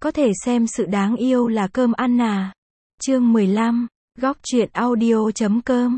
Có thể xem sự đáng yêu là cơm ăn à. Chương 15, góc truyện audio.com.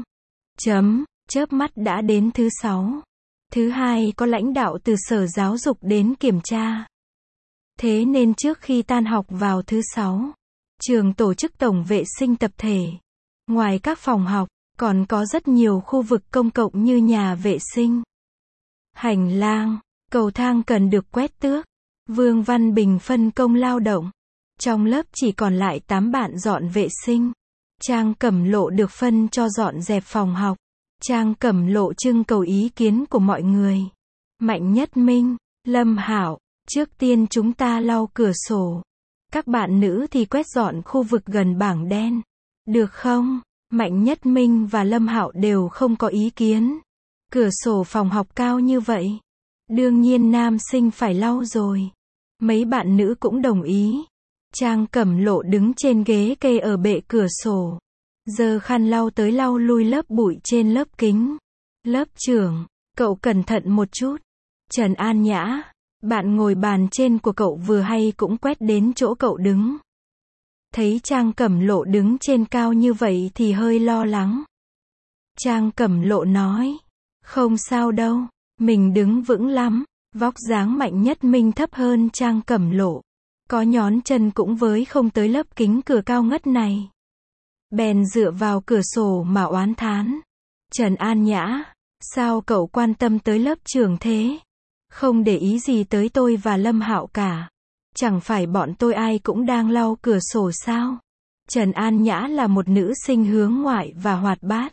Chớp mắt đã đến thứ 6. Thứ hai có lãnh đạo từ Sở Giáo dục đến kiểm tra. Thế nên trước khi tan học vào thứ 6, trường tổ chức tổng vệ sinh tập thể. Ngoài các phòng học, còn có rất nhiều khu vực công cộng như nhà vệ sinh, hành lang, cầu thang cần được quét tước. Vương Văn Bình phân công lao động. Trong lớp chỉ còn lại 8 bạn dọn vệ sinh. Trang Cẩm Lộ được phân cho dọn dẹp phòng học. Trang Cẩm Lộ trưng cầu ý kiến của mọi người. Mạnh Nhất Minh, Lâm Hạo, trước tiên chúng ta lau cửa sổ. Các bạn nữ thì quét dọn khu vực gần bảng đen. Được không? Mạnh Nhất Minh và Lâm Hạo đều không có ý kiến. Cửa sổ phòng học cao như vậy, đương nhiên nam sinh phải lau rồi. Mấy bạn nữ cũng đồng ý. Trang Cẩm Lộ đứng trên ghế kê ở bệ cửa sổ, giơ khăn lau tới lau lui lớp bụi trên lớp kính. Lớp trưởng, cậu cẩn thận một chút. Trần An Nhã, bạn ngồi bàn trên của cậu vừa hay cũng quét đến chỗ cậu đứng. Thấy Trang Cẩm Lộ đứng trên cao như vậy thì hơi lo lắng. Trang Cẩm Lộ nói, không sao đâu, mình đứng vững lắm. Vóc dáng Mạnh Nhất Minh thấp hơn Trang Cẩm Lộ, có nhón chân cũng với không tới lớp kính cửa cao ngất này. Bèn dựa vào cửa sổ mà oán thán. Trần An Nhã, sao cậu quan tâm tới lớp trưởng thế? Không để ý gì tới tôi và Lâm Hạo cả. Chẳng phải bọn tôi ai cũng đang lau cửa sổ sao? Trần An Nhã là một nữ sinh hướng ngoại và hoạt bát.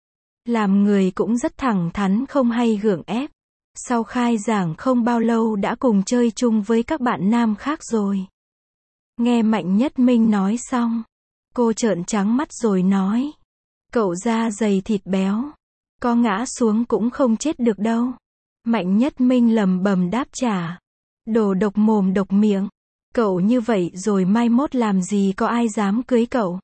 Làm người cũng rất thẳng thắn, không hay gượng ép. Sau khai giảng không bao lâu đã cùng chơi chung với các bạn nam khác rồi. Nghe Mạnh Nhất Minh nói xong, cô trợn trắng mắt rồi nói, cậu da dày thịt béo, có ngã xuống cũng không chết được đâu. Mạnh Nhất Minh lẩm bẩm đáp trả, đồ độc mồm độc miệng, cậu như vậy rồi mai mốt làm gì có ai dám cưới cậu.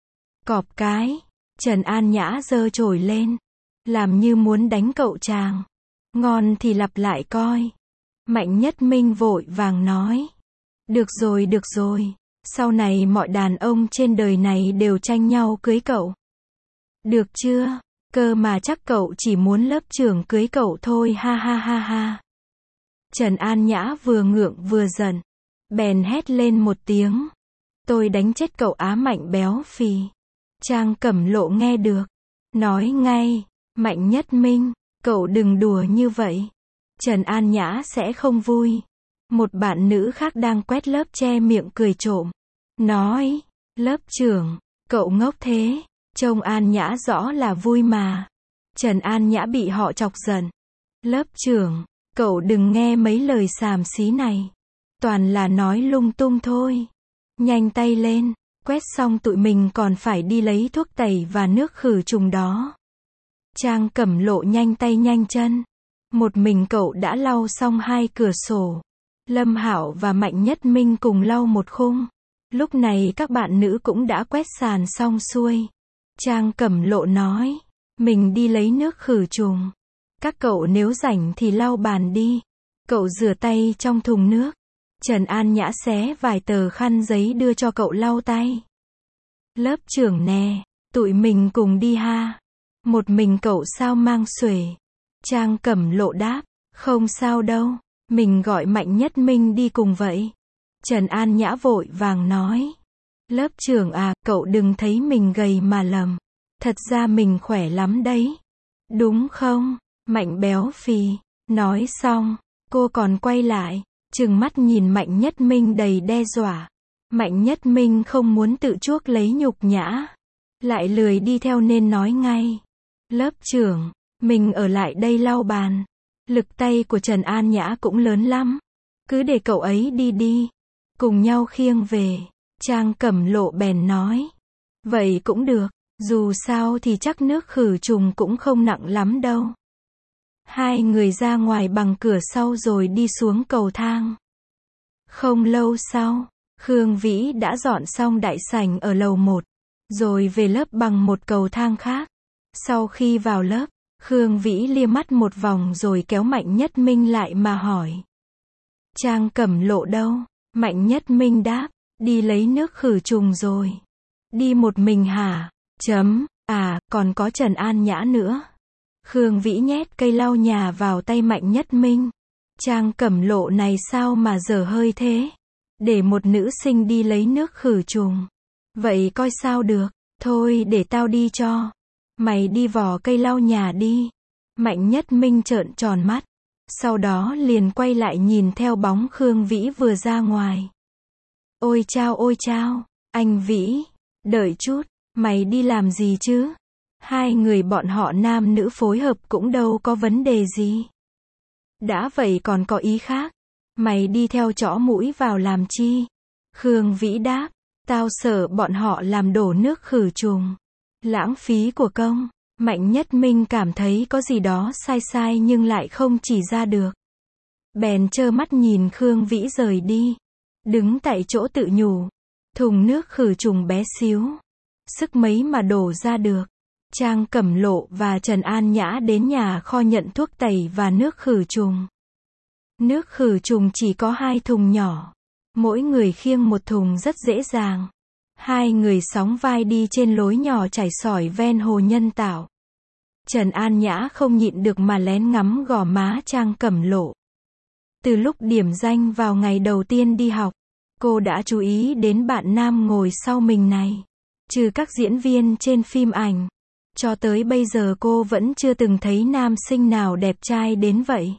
Cọp cái, Trần An Nhã giơ chổi lên, làm như muốn đánh cậu chàng. Ngon thì lặp lại coi. Mạnh Nhất Minh vội vàng nói, được rồi, sau này mọi đàn ông trên đời này đều tranh nhau cưới cậu. Được chưa? Cơ mà chắc cậu chỉ muốn lớp trưởng cưới cậu thôi, ha ha ha ha. Trần An Nhã vừa ngượng vừa giận, bèn hét lên một tiếng, tôi đánh chết cậu á Mạnh béo phì. Trang Cẩm Lộ nghe được, nói ngay, Mạnh Nhất Minh, cậu đừng đùa như vậy. Trần An Nhã sẽ không vui. Một bạn nữ khác đang quét lớp che miệng cười trộm. Nói, lớp trưởng, cậu ngốc thế. Trông An Nhã rõ là vui mà. Trần An Nhã bị họ chọc giận. Lớp trưởng, cậu đừng nghe mấy lời xàm xí này. Toàn là nói lung tung thôi. Nhanh tay lên, quét xong tụi mình còn phải đi lấy thuốc tẩy và nước khử trùng đó. Trang Cẩm Lộ nhanh tay nhanh chân. Một mình cậu đã lau xong 2 cửa sổ. Lâm Hạo và Mạnh Nhất Minh cùng lau một khung. Lúc này các bạn nữ cũng đã quét sàn xong xuôi. Trang Cẩm Lộ nói, mình đi lấy nước khử trùng. Các cậu nếu rảnh thì lau bàn đi. Cậu rửa tay trong thùng nước. Trần An Nhã xé vài tờ khăn giấy đưa cho cậu lau tay. Lớp trưởng nè, tụi mình cùng đi ha. Một mình cậu sao mang xuể? Trang Cẩm Lộ đáp, không sao đâu, mình gọi Mạnh Nhất Minh đi cùng vậy. Trần An Nhã vội vàng nói, lớp trưởng à, cậu đừng thấy mình gầy mà lầm. Thật ra mình khỏe lắm đấy. Đúng không, Mạnh béo phì? Nói xong, cô còn quay lại, trừng mắt nhìn Mạnh Nhất Minh đầy đe dọa. Mạnh Nhất Minh không muốn tự chuốc lấy nhục nhã, lại lười đi theo nên nói ngay, lớp trưởng, mình ở lại đây lau bàn. Lực tay của Trần An Nhã cũng lớn lắm. Cứ để cậu ấy đi đi. Cùng nhau khiêng về. Trang Cẩm Lộ bèn nói. Vậy cũng được. Dù sao thì chắc nước khử trùng cũng không nặng lắm đâu. Hai người ra ngoài bằng cửa sau rồi đi xuống cầu thang. Không lâu sau, Khương Vĩ đã dọn xong đại sảnh ở lầu 1. Rồi về lớp bằng một cầu thang khác. Sau khi vào lớp, Khương Vĩ lia mắt một vòng rồi kéo Mạnh Nhất Minh lại mà hỏi. Trang Cẩm Lộ đâu? Mạnh Nhất Minh đáp, đi lấy nước khử trùng rồi. Đi một mình hả? Còn có Trần An Nhã nữa. Khương Vĩ nhét cây lau nhà vào tay Mạnh Nhất Minh. Trang Cẩm Lộ này sao mà dở hơi thế? Để một nữ sinh đi lấy nước khử trùng. Vậy coi sao được, thôi để tao đi cho. Mày đi vò cây lau nhà đi. Mạnh Nhất Minh trợn tròn mắt. Sau đó liền quay lại nhìn theo bóng Khương Vĩ vừa ra ngoài. Ôi chao, anh Vĩ, đợi chút, mày đi làm gì chứ? Hai người bọn họ nam nữ phối hợp cũng đâu có vấn đề gì. Đã vậy còn có ý khác. Mày đi theo chõ mũi vào làm chi? Khương Vĩ đáp, tao sợ bọn họ làm đổ nước khử trùng. Lãng phí của công. Mạnh Nhất Minh cảm thấy có gì đó sai nhưng lại không chỉ ra được. Bèn trơ mắt nhìn Khương Vĩ rời đi. Đứng tại chỗ tự nhủ. Thùng nước khử trùng bé xíu. Sức mấy mà đổ ra được. Trang Cẩm Lộ và Trần An Nhã đến nhà kho nhận thuốc tẩy và nước khử trùng. Nước khử trùng chỉ có 2 thùng nhỏ. Mỗi người khiêng một thùng rất dễ dàng. Hai người sóng vai đi trên lối nhỏ chảy xỏi ven hồ nhân tạo. Trần An Nhã không nhịn được mà lén ngắm gò má Trang Cẩm Lộ. Từ lúc điểm danh vào ngày đầu tiên đi học, cô đã chú ý đến bạn nam ngồi sau mình này. Trừ các diễn viên trên phim ảnh, cho tới bây giờ cô vẫn chưa từng thấy nam sinh nào đẹp trai đến vậy.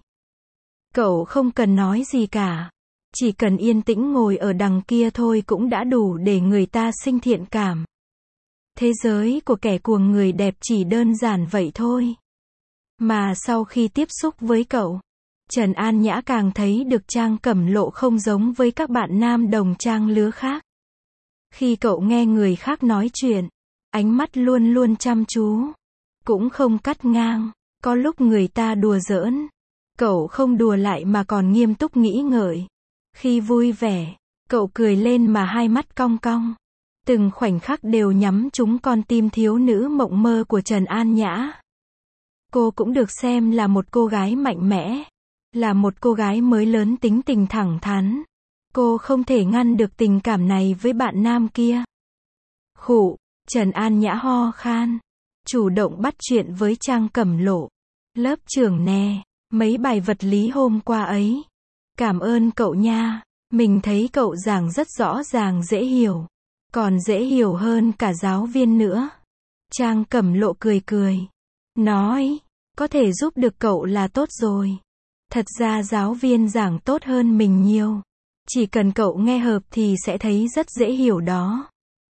Cậu không cần nói gì cả. Chỉ cần yên tĩnh ngồi ở đằng kia thôi cũng đã đủ để người ta sinh thiện cảm. Thế giới của kẻ cuồng người đẹp chỉ đơn giản vậy thôi. Mà sau khi tiếp xúc với cậu, Trần An Nhã càng thấy được Trang Cẩm Lộ không giống với các bạn nam đồng trang lứa khác. Khi cậu nghe người khác nói chuyện, ánh mắt luôn luôn chăm chú, cũng không cắt ngang. Có lúc người ta đùa giỡn, cậu không đùa lại mà còn nghiêm túc nghĩ ngợi. Khi vui vẻ, cậu cười lên mà hai mắt cong cong. Từng khoảnh khắc đều nhắm trúng con tim thiếu nữ mộng mơ của Trần An Nhã. Cô cũng được xem là một cô gái mạnh mẽ, là một cô gái mới lớn tính tình thẳng thắn. Cô không thể ngăn được tình cảm này với bạn nam kia. Khụ, Trần An Nhã ho khan, chủ động bắt chuyện với Trang Cẩm Lộ. Lớp trưởng nè, mấy bài vật lý hôm qua ấy. Cảm ơn cậu nha, mình thấy cậu giảng rất rõ ràng dễ hiểu. Còn dễ hiểu hơn cả giáo viên nữa. Trang Cẩm Lộ cười cười. Nói, có thể giúp được cậu là tốt rồi. Thật ra giáo viên giảng tốt hơn mình nhiều. Chỉ cần cậu nghe hợp thì sẽ thấy rất dễ hiểu đó.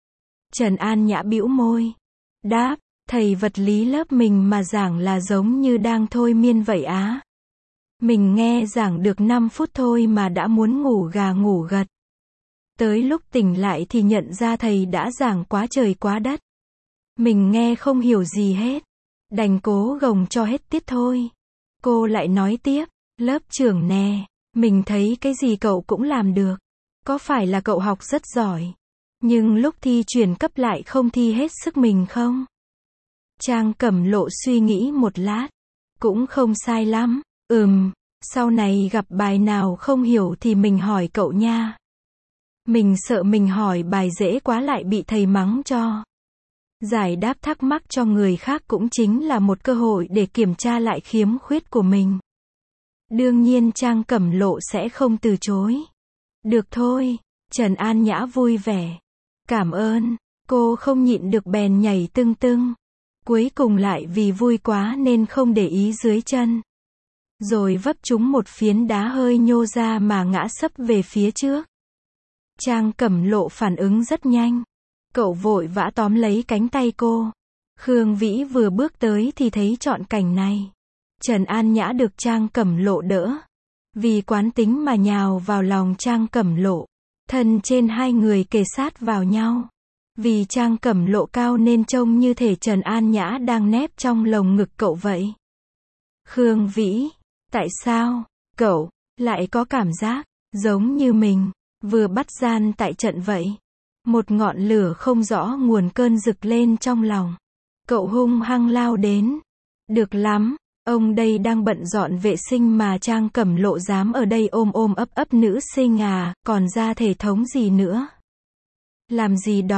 Trần An Nhã bĩu môi. Đáp, thầy vật lý lớp mình mà giảng là giống như đang thôi miên vậy á. Mình nghe giảng được 5 phút thôi mà đã muốn ngủ gà ngủ gật. Tới lúc tỉnh lại thì nhận ra thầy đã giảng quá trời quá đất. Mình nghe không hiểu gì hết. Đành cố gồng cho hết tiết thôi. Cô lại nói tiếp, lớp trưởng nè, mình thấy cái gì cậu cũng làm được. Có phải là cậu học rất giỏi, nhưng lúc thi chuyển cấp lại không thi hết sức mình không? Trang Cẩm Lộ suy nghĩ một lát. Cũng không sai lắm. Sau này gặp bài nào không hiểu thì mình hỏi cậu nha. Mình sợ mình hỏi bài dễ quá lại bị thầy mắng cho. Giải đáp thắc mắc cho người khác cũng chính là một cơ hội để kiểm tra lại khiếm khuyết của mình. Đương nhiên Trang Cẩm Lộ sẽ không từ chối. Được thôi, Trần An Nhã vui vẻ. Cảm ơn, cô không nhịn được bèn nhảy tưng tưng. Cuối cùng lại vì vui quá nên không để ý dưới chân. Rồi vấp trúng một phiến đá hơi nhô ra mà ngã sấp về phía trước. Trang Cẩm Lộ phản ứng rất nhanh. Cậu vội vã tóm lấy cánh tay cô. Khương Vĩ vừa bước tới thì thấy trọn cảnh này. Trần An Nhã được Trang Cẩm Lộ đỡ. Vì quán tính mà nhào vào lòng Trang Cẩm Lộ. Thân trên hai người kề sát vào nhau. Vì Trang Cẩm Lộ cao nên trông như thể Trần An Nhã đang nép trong lồng ngực cậu vậy. Khương Vĩ, tại sao cậu lại có cảm giác giống như mình vừa bắt gian tại trận vậy? Một ngọn lửa không rõ nguồn cơn rực lên trong lòng. Cậu hung hăng lao đến. Được lắm, Ông đây đang bận dọn vệ sinh mà Trang Cẩm Lộ dám ở đây ôm ôm ấp ấp nữ sinh à, còn ra thể thống gì nữa. Làm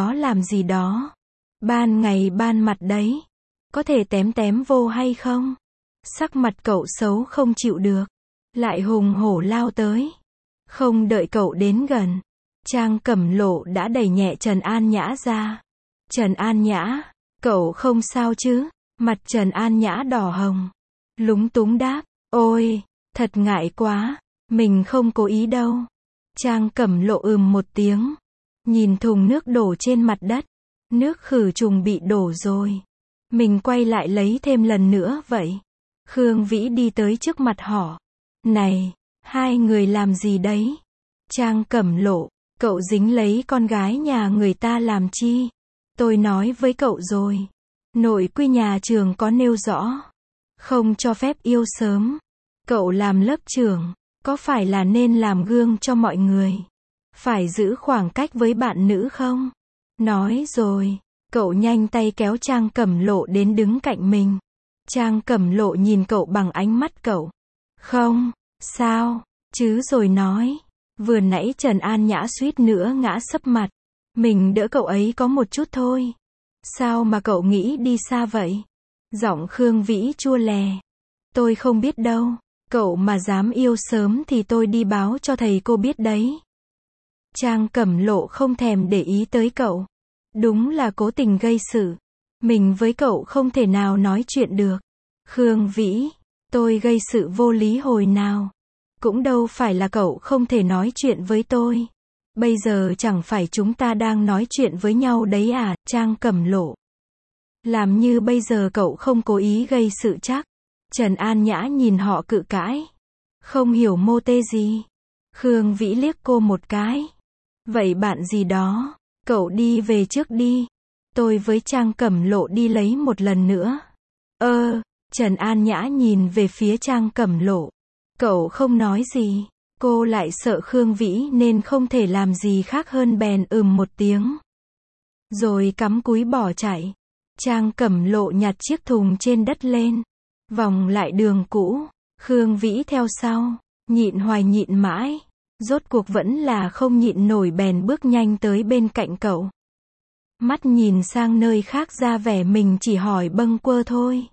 gì đó. Ban ngày ban mặt đấy. Có thể tém tém vô hay không? Sắc mặt cậu xấu không chịu được. Lại hùng hổ lao tới. Không đợi cậu đến gần. Trang Cẩm Lộ đã đẩy nhẹ Trần An Nhã ra. Trần An Nhã, cậu không sao chứ? Mặt Trần An Nhã đỏ hồng. Lúng túng đáp, ôi, thật ngại quá, mình không cố ý đâu. Trang Cẩm Lộ một tiếng. Nhìn thùng nước đổ trên mặt đất. Nước khử trùng bị đổ rồi. Mình quay lại lấy thêm lần nữa vậy. Khương Vĩ đi tới trước mặt họ. Này, hai người làm gì đấy? Trang Cẩm Lộ, cậu dính lấy con gái nhà người ta làm chi? Tôi nói với cậu rồi. Nội quy nhà trường có nêu rõ. Không cho phép yêu sớm. Cậu làm lớp trưởng, có phải là nên làm gương cho mọi người? Phải giữ khoảng cách với bạn nữ không? Nói rồi, cậu nhanh tay kéo Trang Cẩm Lộ đến đứng cạnh mình. Trang Cẩm Lộ nhìn cậu bằng ánh mắt cậu. Không, sao, chứ rồi nói. Vừa nãy Trần An Nhã suýt nữa ngã sấp mặt. Mình đỡ cậu ấy có một chút thôi. Sao mà cậu nghĩ đi xa vậy? Giọng Khương Vĩ chua lè. Tôi không biết đâu. Cậu mà dám yêu sớm thì tôi đi báo cho thầy cô biết đấy. Trang Cẩm Lộ không thèm để ý tới cậu. Đúng là cố tình gây sự. Mình với cậu không thể nào nói chuyện được. Khương Vĩ, tôi gây sự vô lý hồi nào. Cũng đâu phải là cậu không thể nói chuyện với tôi. Bây giờ chẳng phải chúng ta đang nói chuyện với nhau đấy à, Trang Cẩm Lộ. Làm như bây giờ cậu không cố ý gây sự chắc. Trần An Nhã nhìn họ cự cãi. Không hiểu mô tê gì. Khương Vĩ liếc cô một cái. Vậy bạn gì đó, cậu đi về trước đi. Tôi với Trang Cẩm Lộ đi lấy một lần nữa. Trần An Nhã nhìn về phía Trang Cẩm Lộ. Cậu không nói gì. Cô lại sợ Khương Vĩ nên không thể làm gì khác hơn bèn một tiếng. Rồi cắm cúi bỏ chạy. Trang Cẩm Lộ nhặt chiếc thùng trên đất lên. Vòng lại đường cũ. Khương Vĩ theo sau. Nhịn hoài nhịn mãi. Rốt cuộc vẫn là không nhịn nổi bèn bước nhanh tới bên cạnh cậu. Mắt nhìn sang nơi khác ra vẻ mình chỉ hỏi bâng quơ thôi.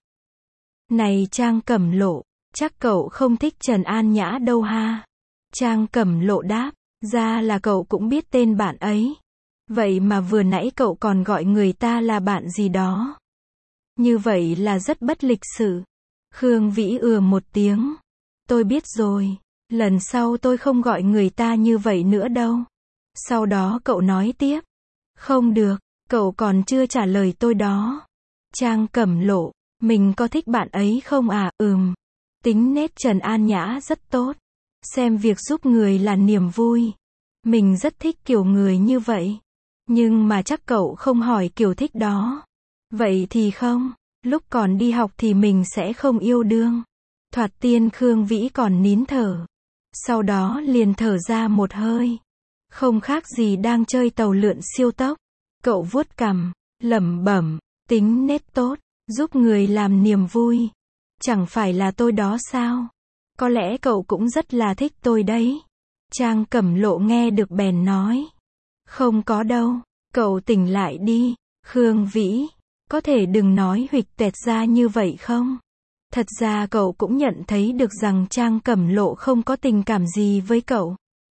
Này Trang Cẩm Lộ, chắc cậu không thích Trần An Nhã đâu ha? Trang Cẩm Lộ đáp, ra là cậu cũng biết tên bạn ấy. Vậy mà vừa nãy cậu còn gọi người ta là bạn gì đó. Như vậy là rất bất lịch sự. Khương Vĩ một tiếng. Tôi biết rồi, lần sau tôi không gọi người ta như vậy nữa đâu. Sau đó cậu nói tiếp. Không được, cậu còn chưa trả lời tôi đó. Trang Cẩm Lộ, mình có thích bạn ấy không à? Tính nết Trần An Nhã rất tốt. Xem việc giúp người là niềm vui. Mình rất thích kiểu người như vậy. Nhưng mà chắc cậu không hỏi kiểu thích đó. Vậy thì không, lúc còn đi học thì mình sẽ không yêu đương. Thoạt tiên Khương Vĩ còn nín thở. Sau đó liền thở ra một hơi. Không khác gì đang chơi tàu lượn siêu tốc. Cậu vuốt cằm, lẩm bẩm, tính nết tốt, giúp người làm niềm vui. Chẳng phải là tôi đó sao? Có lẽ cậu cũng rất là thích tôi đấy. Trang Cẩm Lộ nghe được bèn nói. Không có đâu, cậu tỉnh lại đi. Khương Vĩ, có thể đừng nói huỵch toẹt ra như vậy không? Thật ra cậu cũng nhận thấy được rằng Trang Cẩm Lộ không có tình cảm gì với cậu.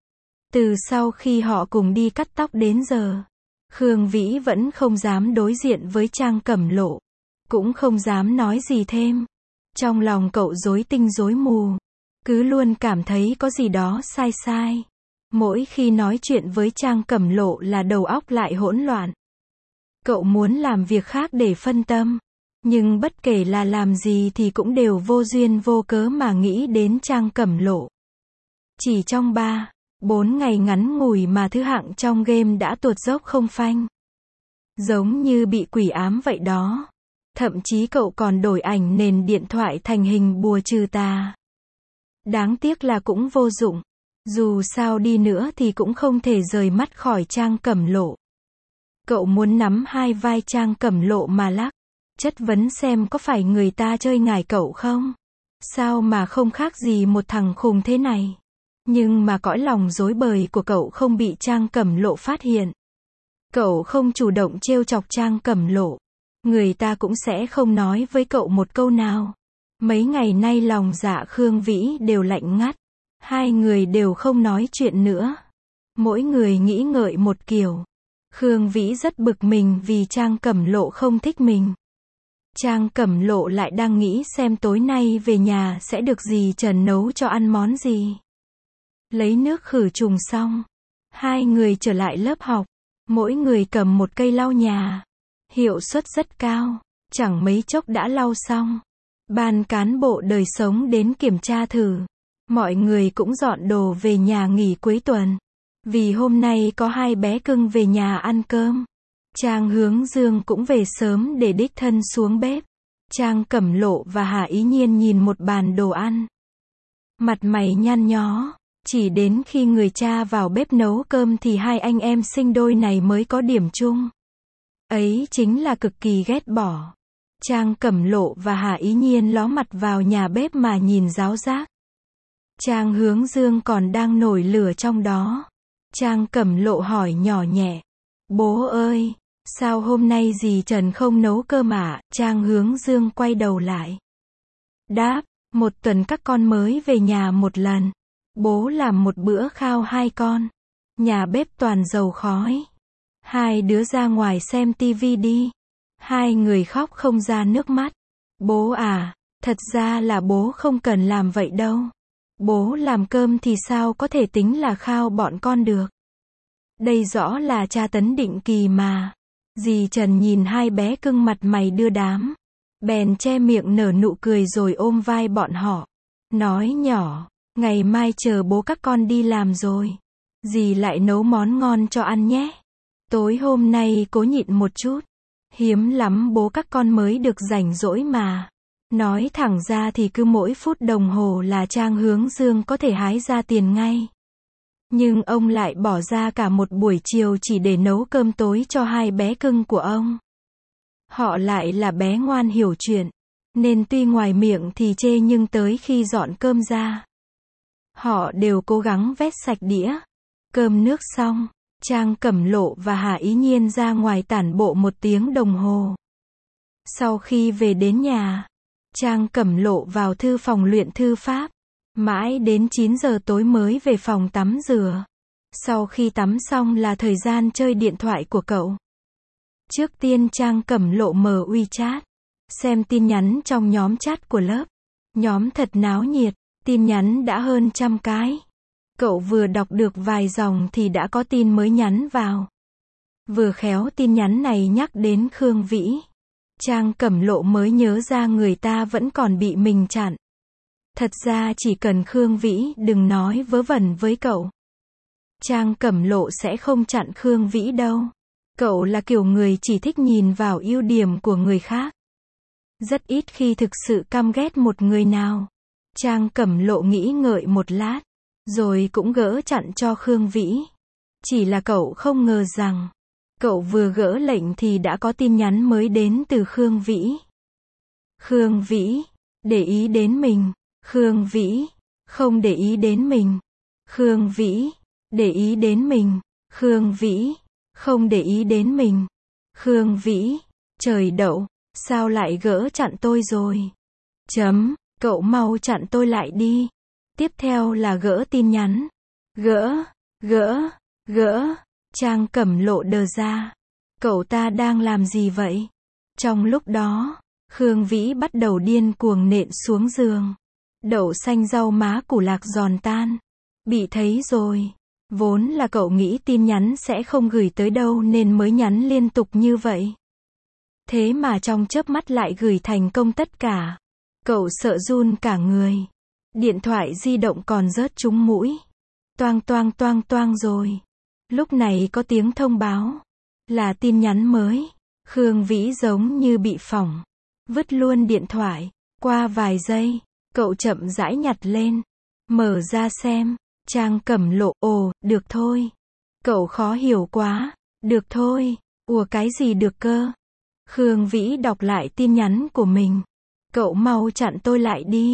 Từ sau khi họ cùng đi cắt tóc đến giờ, Khương Vĩ vẫn không dám đối diện với Trang Cẩm Lộ. Cũng không dám nói gì thêm. Trong lòng cậu rối tinh rối mù. Cứ luôn cảm thấy có gì đó sai sai. Mỗi khi nói chuyện với Trang Cẩm Lộ là đầu óc lại hỗn loạn. Cậu muốn làm việc khác để phân tâm. Nhưng bất kể là làm gì thì cũng đều vô duyên vô cớ mà nghĩ đến Trang Cẩm Lộ. Chỉ trong 3-4 ngày ngắn ngủi mà thứ hạng trong game đã tuột dốc không phanh. Giống như bị quỷ ám vậy đó. Thậm chí cậu còn đổi ảnh nền điện thoại thành hình bùa trừ tà. Đáng tiếc là cũng vô dụng. Dù sao đi nữa thì cũng không thể rời mắt khỏi Trang Cẩm Lộ. Cậu muốn nắm hai vai Trang Cẩm Lộ mà lắc. Chất vấn xem có phải người ta chơi ngải cậu không? Sao mà không khác gì một thằng khùng thế này. Nhưng mà cõi lòng rối bời của cậu không bị Trang Cẩm Lộ phát hiện. Cậu không chủ động trêu chọc Trang Cẩm Lộ. Người ta cũng sẽ không nói với cậu một câu nào. Mấy ngày nay lòng dạ Khương Vĩ đều lạnh ngắt. Hai người đều không nói chuyện nữa. Mỗi người nghĩ ngợi một kiểu. Khương Vĩ rất bực mình vì Trang Cẩm Lộ không thích mình. Trang Cẩm Lộ lại đang nghĩ xem tối nay về nhà sẽ được dì Trần nấu cho ăn món gì. Lấy nước khử trùng xong, hai người trở lại lớp học. Mỗi người cầm một cây lau nhà. Hiệu suất rất cao, chẳng mấy chốc đã lau xong. Ban cán bộ đời sống đến kiểm tra thử. Mọi người cũng dọn đồ về nhà nghỉ cuối tuần. Vì hôm nay có hai bé cưng về nhà ăn cơm. Trang Hướng Dương cũng về sớm để đích thân xuống bếp. Trang Cẩm Lộ và Hà Ý Nhiên nhìn một bàn đồ ăn. Mặt mày nhăn nhó. Chỉ đến khi người cha vào bếp nấu cơm thì hai anh em sinh đôi này mới có điểm chung. Ấy chính là cực kỳ ghét bỏ. Trang Cẩm Lộ và Hà Ý Nhiên ló mặt vào nhà bếp mà nhìn ráo rác. Trang Hướng Dương còn đang nổi lửa trong đó. Trang Cẩm Lộ hỏi nhỏ nhẹ. Bố ơi, sao hôm nay dì Trần không nấu cơm ạ? Trang Hướng Dương quay đầu lại. Đáp, một tuần các con mới về nhà một lần. Bố làm một bữa khao hai con. Nhà bếp toàn dầu khói. Hai đứa ra ngoài xem tivi đi. Hai người khóc không ra nước mắt. Bố à, thật ra là bố không cần làm vậy đâu. Bố làm cơm thì sao có thể tính là khao bọn con được. Đây rõ là tra tấn định kỳ mà. Dì Trần nhìn hai bé cưng mặt mày đưa đám. Bèn che miệng nở nụ cười rồi ôm vai bọn họ. Nói nhỏ, ngày mai chờ bố các con đi làm rồi. Dì lại nấu món ngon cho ăn nhé. Tối hôm nay cố nhịn một chút. Hiếm lắm bố các con mới được rảnh rỗi mà. Nói thẳng ra thì cứ mỗi phút đồng hồ là Trang Hướng Dương có thể hái ra tiền ngay. Nhưng ông lại bỏ ra cả một buổi chiều chỉ để nấu cơm tối cho hai bé cưng của ông. Họ lại là bé ngoan hiểu chuyện. Nên tuy ngoài miệng thì chê nhưng tới khi dọn cơm ra, họ đều cố gắng vét sạch đĩa. Cơm nước xong, Trang Cẩm Lộ và Hà Ý Nhiên ra ngoài tản bộ 1 tiếng đồng hồ. Sau khi về đến nhà, Trang Cẩm Lộ vào thư phòng luyện thư pháp. Mãi đến 9 giờ tối mới về phòng tắm rửa. Sau khi tắm xong là thời gian chơi điện thoại của cậu. Trước tiên Trang Cẩm Lộ mở WeChat. Xem tin nhắn trong nhóm chat của lớp. Nhóm thật náo nhiệt, tin nhắn đã hơn 100 cái. Cậu vừa đọc được vài dòng thì đã có tin mới nhắn vào. Vừa khéo tin nhắn này nhắc đến Khương Vĩ. Trang Cẩm Lộ mới nhớ ra người ta vẫn còn bị mình chặn. Thật ra chỉ cần Khương Vĩ đừng nói vớ vẩn với cậu, Trang Cẩm Lộ sẽ không chặn Khương Vĩ đâu. Cậu là kiểu người chỉ thích nhìn vào ưu điểm của người khác. Rất ít khi thực sự căm ghét một người nào. Trang Cẩm Lộ nghĩ ngợi một lát, rồi cũng gỡ chặn cho Khương Vĩ. Chỉ là cậu không ngờ rằng, cậu vừa gỡ lệnh thì đã có tin nhắn mới đến từ Khương Vĩ. Khương Vĩ, để ý đến mình. Khương Vĩ, không để ý đến mình. Khương Vĩ, để ý đến mình. Khương Vĩ, không để ý đến mình. Khương Vĩ, trời đậu, sao lại gỡ chặn tôi rồi? Cậu mau chặn tôi lại đi. Tiếp theo là gỡ tin nhắn. Gỡ. Trang Cẩm Lộ đờ ra. Cậu ta đang làm gì vậy? Trong lúc đó, Khương Vĩ bắt đầu điên cuồng nện xuống giường. Đậu xanh rau má củ lạc giòn tan. Bị thấy rồi. Vốn là cậu nghĩ tin nhắn sẽ không gửi tới đâu nên mới nhắn liên tục như vậy. Thế mà trong chớp mắt lại gửi thành công tất cả. Cậu sợ run cả người. Điện thoại di động còn rớt trúng mũi. Toang rồi. Lúc này có tiếng thông báo. Là tin nhắn mới. Khương Vĩ giống như bị phỏng. Vứt luôn điện thoại. Qua vài giây, cậu chậm rãi nhặt lên. Mở ra xem. Trang Cẩm Lộ, ồ, được thôi. Cậu khó hiểu quá. Được thôi. Ủa cái gì được cơ? Khương Vĩ đọc lại tin nhắn của mình. Cậu mau chặn tôi lại đi.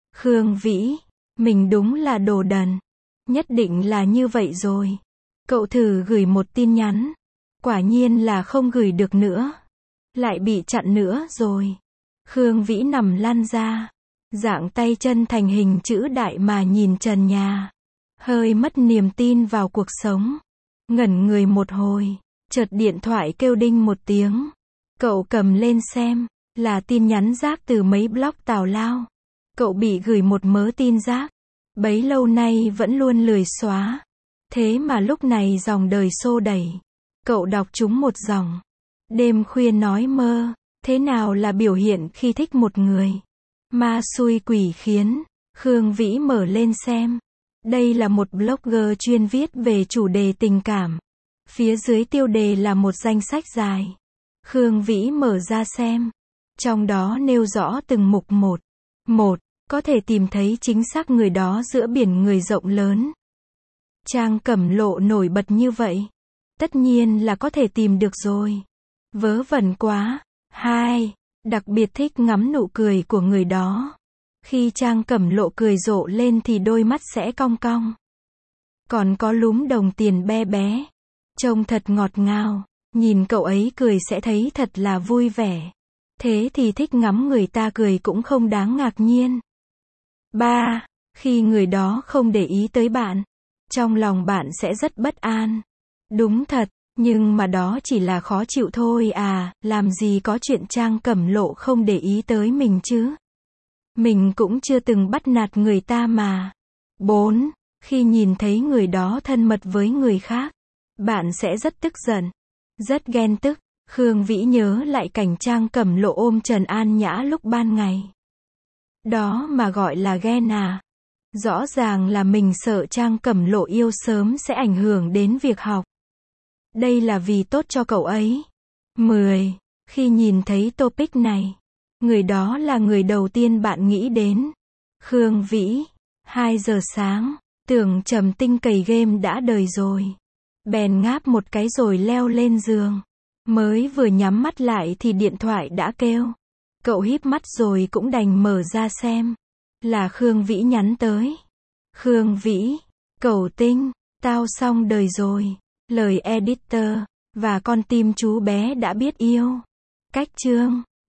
Khương Vĩ, mình đúng là đồ đần. Nhất định là như vậy rồi. Cậu thử gửi một tin nhắn. Quả nhiên là không gửi được nữa. Lại bị chặn nữa rồi. Khương Vĩ nằm lăn ra. Dạng tay chân thành hình chữ đại mà nhìn trần nhà. Hơi mất niềm tin vào cuộc sống. Ngẩn người một hồi. Chợt điện thoại kêu đinh một tiếng. Cậu cầm lên xem. Là tin nhắn rác từ mấy blog tào lao. Cậu bị gửi một mớ tin rác. Bấy lâu nay vẫn luôn lười xóa. Thế mà lúc này dòng đời xô đẩy. Cậu đọc trúng một dòng. Đêm khuya nói mơ. Thế nào là biểu hiện khi thích một người? Ma xui quỷ khiến. Khương Vĩ mở lên xem. Đây là một blogger chuyên viết về chủ đề tình cảm. Phía dưới tiêu đề là một danh sách dài. Khương Vĩ mở ra xem. Trong đó nêu rõ từng mục một. Một, có thể tìm thấy chính xác người đó giữa biển người rộng lớn. Trang Cẩm Lộ nổi bật như vậy. Tất nhiên là có thể tìm được rồi. Vớ vẩn quá. 2. Đặc biệt thích ngắm nụ cười của người đó. Khi Trang Cẩm Lộ cười rộ lên thì đôi mắt sẽ cong cong. Còn có lúm đồng tiền bé bé. Trông thật ngọt ngào. Nhìn cậu ấy cười sẽ thấy thật là vui vẻ. Thế thì thích ngắm người ta cười cũng không đáng ngạc nhiên. 3. Khi người đó không để ý tới bạn. Trong lòng bạn sẽ rất bất an. Đúng thật, nhưng mà đó chỉ là khó chịu thôi à, làm gì có chuyện Trang Cẩm Lộ không để ý tới mình chứ. Mình cũng chưa từng bắt nạt người ta mà. 4. Khi nhìn thấy người đó thân mật với người khác, bạn sẽ rất tức giận, rất ghen tức. Khương Vĩ nhớ lại cảnh Trang Cẩm Lộ ôm Trần An Nhã lúc ban ngày. Đó mà gọi là ghen à? Rõ ràng là mình sợ Trang Cẩm Lộ yêu sớm sẽ ảnh hưởng đến việc học. Đây là vì tốt cho cậu ấy. 10. Khi nhìn thấy topic này, người đó là người đầu tiên bạn nghĩ đến. Khương Vĩ. 2 giờ sáng, tưởng Trầm Tinh cày game đã đời rồi. Bèn ngáp một cái rồi leo lên giường. Mới vừa nhắm mắt lại thì điện thoại đã kêu. Cậu híp mắt rồi cũng đành mở ra xem. Là Khương Vĩ nhắn tới. Khương Vĩ, Cẩu Tinh, tao xong đời rồi. Lời editor, và con tim chú bé đã biết yêu. Cách chương.